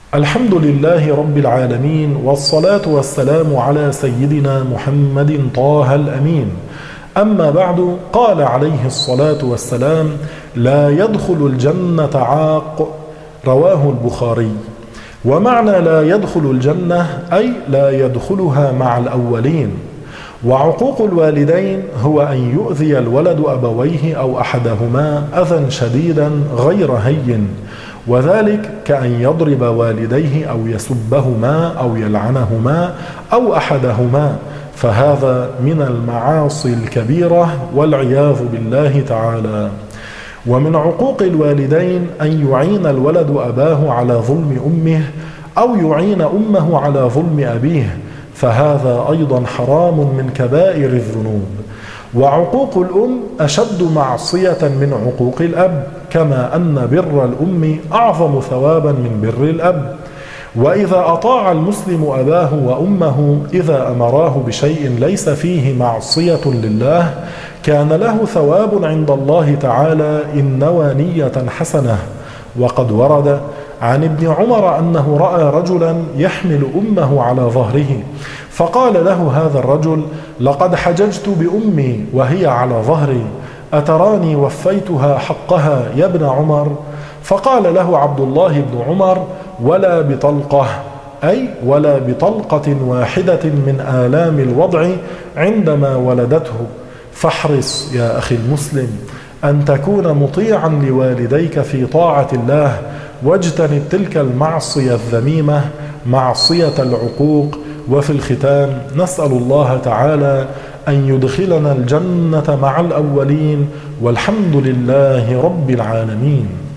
الحمد لله رب العالمين، والصلاة والسلام على سيدنا محمد طه الأمين. أما بعد، قال عليه الصلاة والسلام: لا يدخل الجنة عاق، رواه البخاري. ومعنى لا يدخل الجنة أي لا يدخلها مع الأولين. وعقوق الوالدين هو أن يؤذي الولد أبويه أو أحدهما أذى شديدا غير هين، وذلك كأن يضرب والديه أو يسبهما أو يلعنهما أو أحدهما، فهذا من المعاصي الكبيرة والعياذ بالله تعالى. ومن عقوق الوالدين أن يعين الولد أباه على ظلم أمه أو يعين أمه على ظلم أبيه، فهذا أيضا حرام من كبائر الذنوب. وعقوق الأم أشد معصية من عقوق الأب، كما أن بر الأم أعظم ثوابا من بر الأب. وإذا أطاع المسلم أباه وأمه إذا أمراه بشيء ليس فيه معصية لله، كان له ثواب عند الله تعالى إن نوى نية حسنة. وقد ورد عن ابن عمر أنه رأى رجلا يحمل أمه على ظهره، فقال له هذا الرجل: لقد حججت بأمي وهي على ظهري، أتراني وفيتها حقها يا ابن عمر؟ فقال له عبد الله بن عمر: ولا بطلقة، أي ولا بطلقة واحدة من آلام الوضع عندما ولدته. فاحرص يا أخي المسلم أن تكون مطيعا لوالديك في طاعة الله، واجتنب تلك المعصية الذميمة، معصية العقوق. وفي الختام نسأل الله تعالى أن يدخلنا الجنة مع الأولين، والحمد لله رب العالمين.